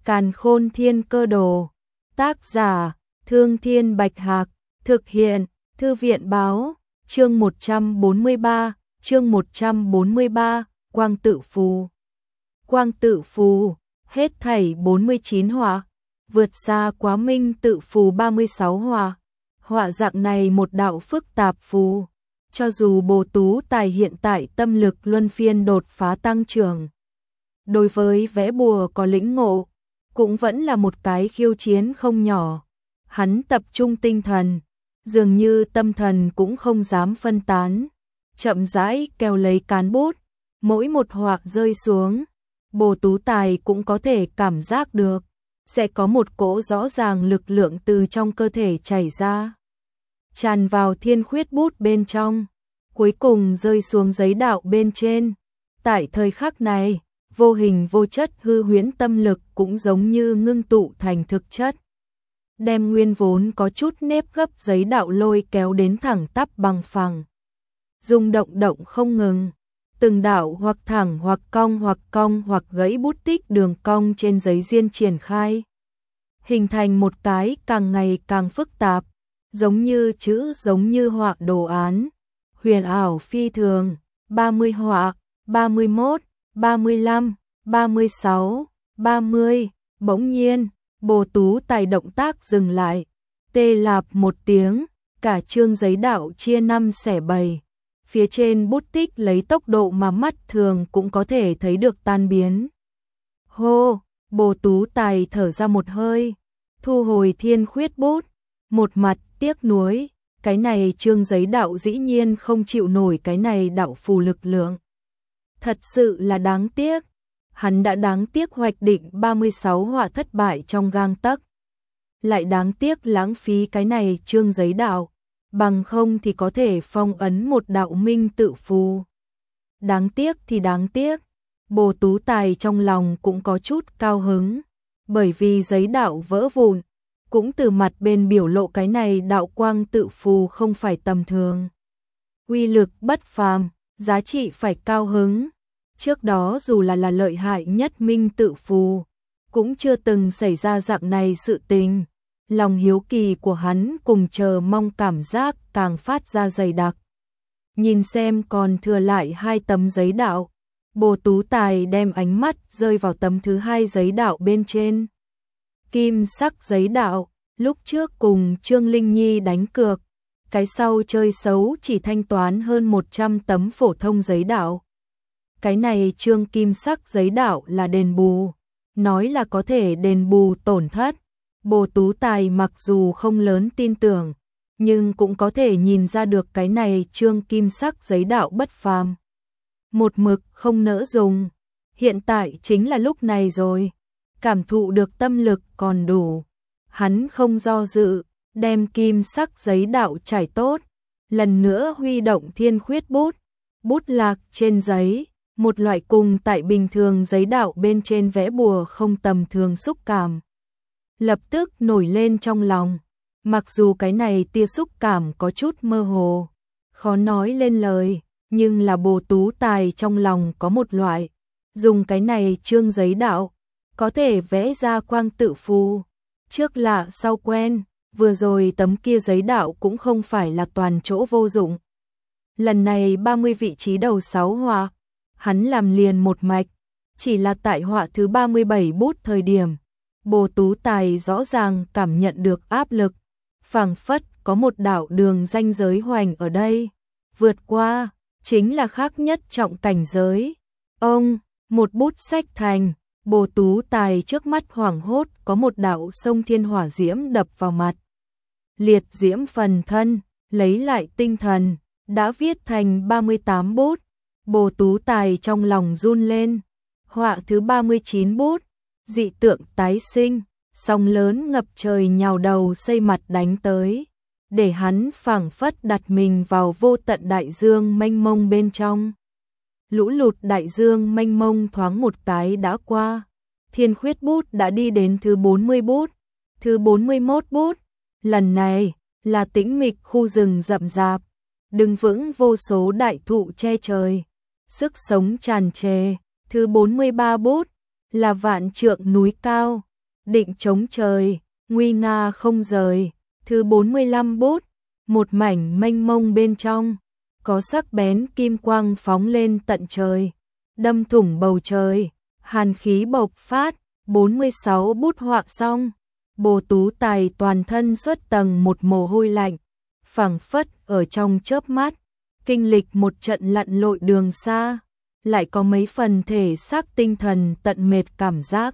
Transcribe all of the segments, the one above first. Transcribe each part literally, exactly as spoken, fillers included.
Càn Khôn Thiên Cơ Đồ. Tác giả: Thương Thiên Bạch Hạc. Thực hiện: Thư viện Báo. Chương một trăm bốn mươi ba, chương một trăm bốn mươi ba, Quang Tự Phù. Quang Tự Phù, hết thảy bốn mươi chín họa, vượt xa Quá Minh Tự Phù ba mươi sáu họa. Họa dạng này một đạo phức tạp phù, cho dù Bồ Tú Tài hiện tại tâm lực luân phiên đột phá tăng trưởng, đối với vẽ bùa có lĩnh ngộ, cũng vẫn là một cái khiêu chiến không nhỏ. Hắn tập trung tinh thần, dường như tâm thần cũng không dám phân tán, chậm rãi kéo lấy cán bút, mỗi một hoạc rơi xuống, Bồ Tú Tài cũng có thể cảm giác được, sẽ có một cỗ rõ ràng lực lượng từ trong cơ thể chảy ra, tràn vào thiên khuyết bút bên trong, cuối cùng rơi xuống giấy đạo bên trên. Tại thời khắc này, vô hình vô chất hư huyễn tâm lực cũng giống như ngưng tụ thành thực chất, đem nguyên vốn có chút nếp gấp giấy đạo lôi kéo đến thẳng tắp bằng phẳng, rung động động không ngừng, từng đạo hoặc thẳng hoặc cong hoặc cong hoặc gãy bút tích đường cong trên giấy diên triển khai, hình thành một cái càng ngày càng phức tạp, giống như chữ giống như họa đồ án, huyền ảo phi thường. ba mươi họa, ba mươi mốt, ba mươi lăm, ba mươi sáu, ba mươi. Bỗng nhiên, Bồ Tú Tài động tác dừng lại, tê lạp một tiếng, cả chương giấy đạo chia năm xẻ bảy, phía trên bút tích lấy tốc độ mà mắt thường cũng có thể thấy được tan biến. Hô, Bồ Tú Tài thở ra một hơi, thu hồi thiên khuyết bút, một mặt tiếc nuối, cái này chương giấy đạo dĩ nhiên không chịu nổi cái này đạo phù lực lượng. Thật sự là đáng tiếc, hắn đã đáng tiếc hoạch định ba mươi sáu họa thất bại trong gang tấc, lại đáng tiếc lãng phí cái này chương giấy đạo, bằng không thì có thể phong ấn một đạo minh tự phù. Đáng tiếc thì đáng tiếc, Bồ Tú Tài trong lòng cũng có chút cao hứng, bởi vì giấy đạo vỡ vụn, cũng từ mặt bên biểu lộ cái này đạo quang tự phù không phải tầm thường. Uy lực bất phàm, giá trị phải cao hứng. Trước đó dù là là lợi hại nhất minh tự phù, cũng chưa từng xảy ra dạng này sự tình. Lòng hiếu kỳ của hắn cùng chờ mong cảm giác càng phát ra dày đặc. Nhìn xem còn thừa lại hai tấm giấy đạo, Bồ Tú Tài đem ánh mắt rơi vào tấm thứ hai giấy đạo bên trên. Kim sắc giấy đạo, lúc trước cùng Trương Linh Nhi đánh cược, cái sau chơi xấu chỉ thanh toán hơn một trăm tấm phổ thông giấy đạo. Cái này trương kim sắc giấy đạo là đền bù, nói là có thể đền bù tổn thất. Bồ Tú Tài mặc dù không lớn tin tưởng, nhưng cũng có thể nhìn ra được cái này trương kim sắc giấy đạo bất phàm. Một mực không nỡ dùng, hiện tại chính là lúc này rồi, cảm thụ được tâm lực còn đủ. Hắn không do dự, đem kim sắc giấy đạo trải tốt, lần nữa huy động thiên khuyết bút, bút lạc trên giấy, một loại cùng tại bình thường giấy đạo bên trên vẽ bùa không tầm thường xúc cảm. Lập tức nổi lên trong lòng, mặc dù cái này tia xúc cảm có chút mơ hồ, khó nói lên lời, nhưng là Bồ Tú Tài trong lòng có một loại, dùng cái này trương giấy đạo, có thể vẽ ra quang tự phù. Trước lạ sau quen, vừa rồi tấm kia giấy đạo cũng không phải là toàn chỗ vô dụng. Lần này ba mươi vị trí đầu sáu họa, hắn làm liền một mạch, chỉ là tại họa thứ ba mươi bảy bút thời điểm, Bồ Tú Tài rõ ràng cảm nhận được áp lực, phảng phất có một đạo đường ranh giới hoành ở đây, vượt qua, chính là khác nhất trọng cảnh giới. Ông, một bút sách thành, Bồ Tú Tài trước mắt hoảng hốt có một đạo sông thiên hỏa diễm đập vào mặt. Liệt diễm phần thân, lấy lại tinh thần, đã viết thành ba mươi tám bút. Bồ Tú Tài trong lòng run lên. Họa thứ ba mươi chín bút, dị tượng tái sinh, sóng lớn ngập trời nhào đầu xây mặt đánh tới, để hắn phảng phất đặt mình vào vô tận đại dương mênh mông bên trong. Lũ lụt đại dương mênh mông thoáng một cái đã qua, thiên khuyết bút đã đi đến thứ bốn mươi bút, thứ bốn mươi mốt bút, lần này là tĩnh mịch khu rừng rậm rạp, đứng vững vô số đại thụ che trời, sức sống tràn trề, thứ bốn mươi ba bút, là vạn trượng núi cao, định chống trời, nguy nga không rời. Thứ bốn mươi lăm bút, một mảnh mênh mông bên trong, có sắc bén kim quang phóng lên tận trời, đâm thủng bầu trời, hàn khí bộc phát. bốn mươi sáu bút họa xong, Bồ Tú Tài toàn thân xuất tầng một mồ hôi lạnh, phảng phất ở trong chớp mắt, kinh lịch một trận lặn lội đường xa, lại có mấy phần thể xác tinh thần tận mệt cảm giác.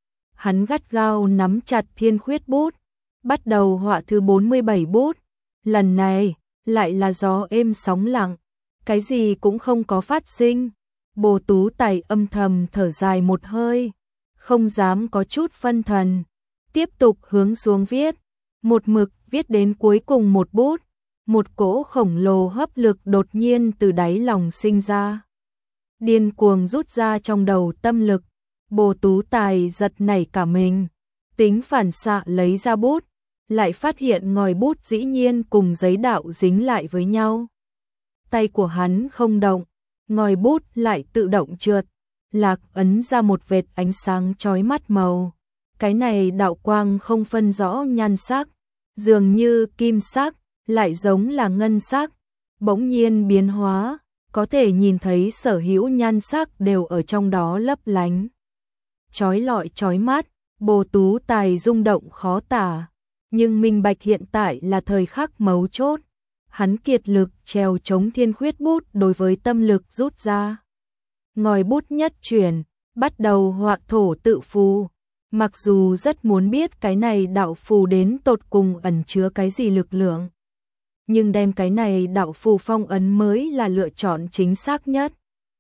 Hắn gắt gao nắm chặt thiên khuyết bút, bắt đầu họa thứ bốn mươi bảy bút, lần này lại là gió êm sóng lặng, cái gì cũng không có phát sinh. Bồ Tú Tài âm thầm thở dài một hơi, không dám có chút phân thần, tiếp tục hướng xuống viết, một mực viết đến cuối cùng một bút, một cỗ khổng lồ hấp lực đột nhiên từ đáy lòng sinh ra, điên cuồng rút ra trong đầu tâm lực. Bồ Tú Tài giật nảy cả mình, tính phản xạ lấy ra bút, lại phát hiện ngòi bút dĩ nhiên cùng giấy đạo dính lại với nhau. Tay của hắn không động, ngòi bút lại tự động trượt, lạc ấn ra một vệt ánh sáng chói mắt màu. Cái này đạo quang không phân rõ nhan sắc, dường như kim sắc, lại giống là ngân sắc, bỗng nhiên biến hóa, có thể nhìn thấy sở hữu nhan sắc đều ở trong đó lấp lánh. Chói lọi chói mắt, Bồ Tú Tài rung động khó tả, nhưng minh bạch hiện tại là thời khắc mấu chốt. Hắn kiệt lực trèo chống thiên khuyết bút đối với tâm lực rút ra. Ngòi bút nhất chuyển, bắt đầu họa thổ tự phù. Mặc dù rất muốn biết cái này đạo phù đến tột cùng ẩn chứa cái gì lực lượng, nhưng đem cái này đạo phù phong ấn mới là lựa chọn chính xác nhất.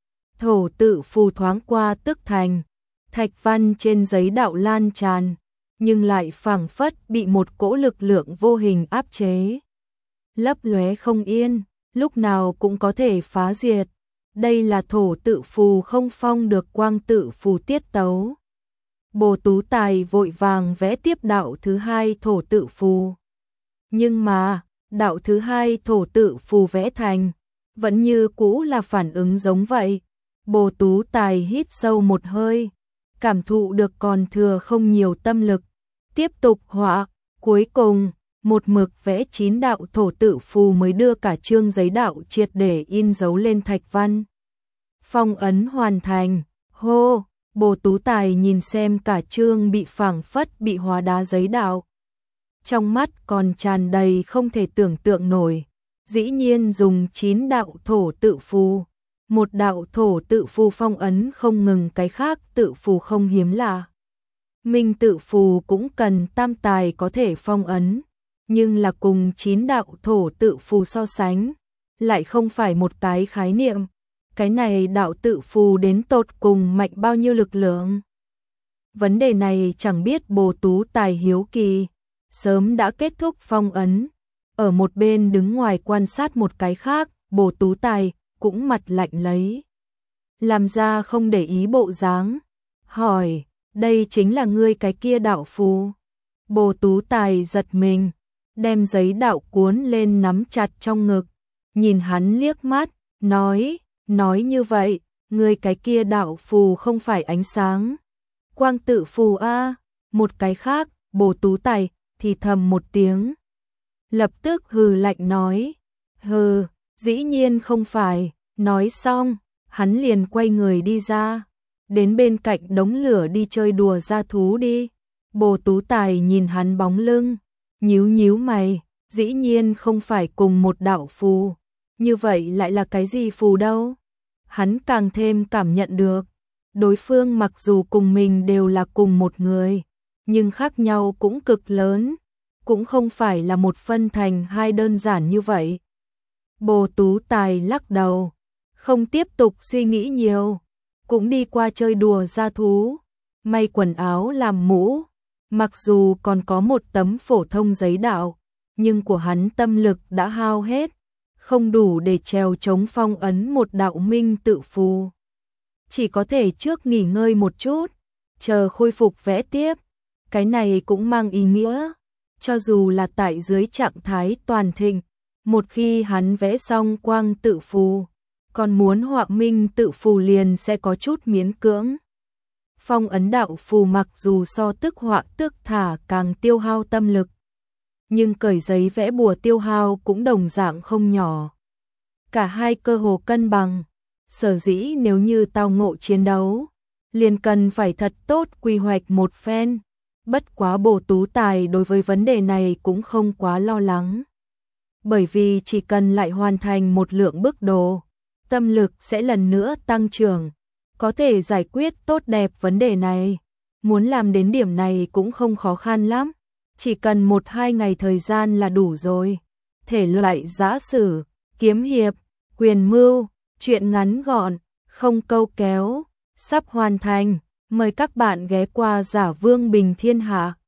Thổ tự phù thoáng qua tức thành, thạch văn trên giấy đạo lan tràn, nhưng lại phảng phất bị một cỗ lực lượng vô hình áp chế. Lấp lóe không yên, lúc nào cũng có thể phá diệt. Đây là thổ tự phù không phong được quang tự phù tiết tấu. Bồ Tú Tài vội vàng vẽ tiếp đạo thứ hai thổ tự phù. Nhưng mà, đạo thứ hai thổ tự phù vẽ thành, vẫn như cũ là phản ứng giống vậy. Bồ Tú Tài hít sâu một hơi, cảm thụ được còn thừa không nhiều tâm lực, tiếp tục họa, cuối cùng, một mực vẽ chín đạo thổ tự phù mới đưa cả chương giấy đạo triệt để in dấu lên thạch văn. Phong ấn hoàn thành, hô, Bồ Tú Tài nhìn xem cả chương bị phảng phất bị hóa đá giấy đạo. Trong mắt còn tràn đầy không thể tưởng tượng nổi, dĩ nhiên dùng chín đạo thổ tự phù. Một đạo thổ tự phù phong ấn không ngừng cái khác tự phù không hiếm lạ. Minh tự phù cũng cần tam tài có thể phong ấn, nhưng là cùng chín đạo thổ tự phù so sánh, lại không phải một cái khái niệm. Cái này đạo tự phù đến tột cùng mạnh bao nhiêu lực lượng? Vấn đề này chẳng biết Bồ Tú Tài hiếu kỳ, sớm đã kết thúc phong ấn. Ở một bên đứng ngoài quan sát một cái khác, Bồ Tú Tài cũng mặt lạnh lấy, làm ra không để ý bộ dáng, hỏi, đây chính là ngươi cái kia đạo phù. Bồ Tú Tài giật mình, đem giấy đạo cuốn lên nắm chặt trong ngực, nhìn hắn liếc mắt, nói, nói như vậy, ngươi cái kia đạo phù không phải ánh sáng, quang tự phù a. Một cái khác, Bồ Tú Tài thì thầm một tiếng, lập tức hừ lạnh nói, hừ, dĩ nhiên không phải. Nói xong, hắn liền quay người đi ra, đến bên cạnh đống lửa đi chơi đùa dã thú đi. Bồ Tú Tài nhìn hắn bóng lưng, nhíu nhíu mày, dĩ nhiên không phải cùng một đạo phù, như vậy lại là cái gì phù đâu? Hắn càng thêm cảm nhận được, đối phương mặc dù cùng mình đều là cùng một người, nhưng khác nhau cũng cực lớn, cũng không phải là một phân thành hai đơn giản như vậy. Bồ Tú Tài lắc đầu, không tiếp tục suy nghĩ nhiều, cũng đi qua chơi đùa dã thú, may quần áo làm mũ, mặc dù còn có một tấm phổ thông giấy đạo, nhưng của hắn tâm lực đã hao hết, không đủ để trèo chống phong ấn một đạo minh tự phù. Chỉ có thể trước nghỉ ngơi một chút, chờ khôi phục vẽ tiếp, cái này cũng mang ý nghĩa, cho dù là tại dưới trạng thái toàn thịnh, một khi hắn vẽ xong quang tự phù, còn muốn họa minh tự phù liền sẽ có chút miễn cưỡng. Phong ấn đạo phù mặc dù so tức họa tước thả càng tiêu hao tâm lực, nhưng cởi giấy vẽ bùa tiêu hao cũng đồng dạng không nhỏ. Cả hai cơ hồ cân bằng, sở dĩ nếu như tao ngộ chiến đấu, liền cần phải thật tốt quy hoạch một phen. Bất quá Bồ Tú Tài đối với vấn đề này cũng không quá lo lắng. Bởi vì chỉ cần lại hoàn thành một lượng bức đồ, tâm lực sẽ lần nữa tăng trưởng, có thể giải quyết tốt đẹp vấn đề này. Muốn làm đến điểm này cũng không khó khăn lắm, chỉ cần một hai ngày thời gian là đủ rồi. Thể loại giã sử, kiếm hiệp, quyền mưu, truyện ngắn gọn, không câu kéo, sắp hoàn thành. Mời các bạn ghé qua Giả Vương Bình Thiên Hạ.